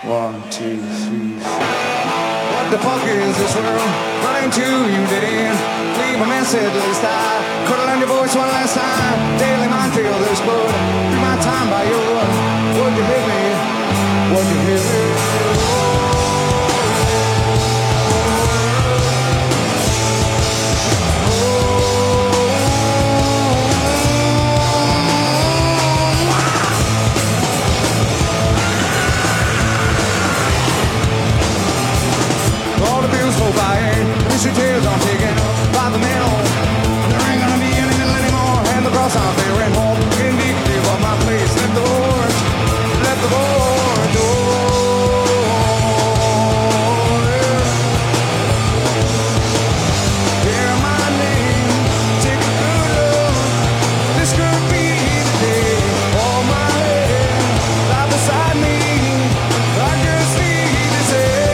One, two, three, four. What the fuck is this world running to you, dead end? Leave a message, at least I could have learned your voice one last time. Daily minefield explode. Through my time by your. Would you hit me? Would you hit me? Your tears are taken by the mail. There ain't gonna be any middle anymore. And the cross I'm bearing home. Indicative of my place. Let the board hear my name. Take a good look. This could be the day. All my head, lie beside me. I just need to say.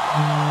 Bye.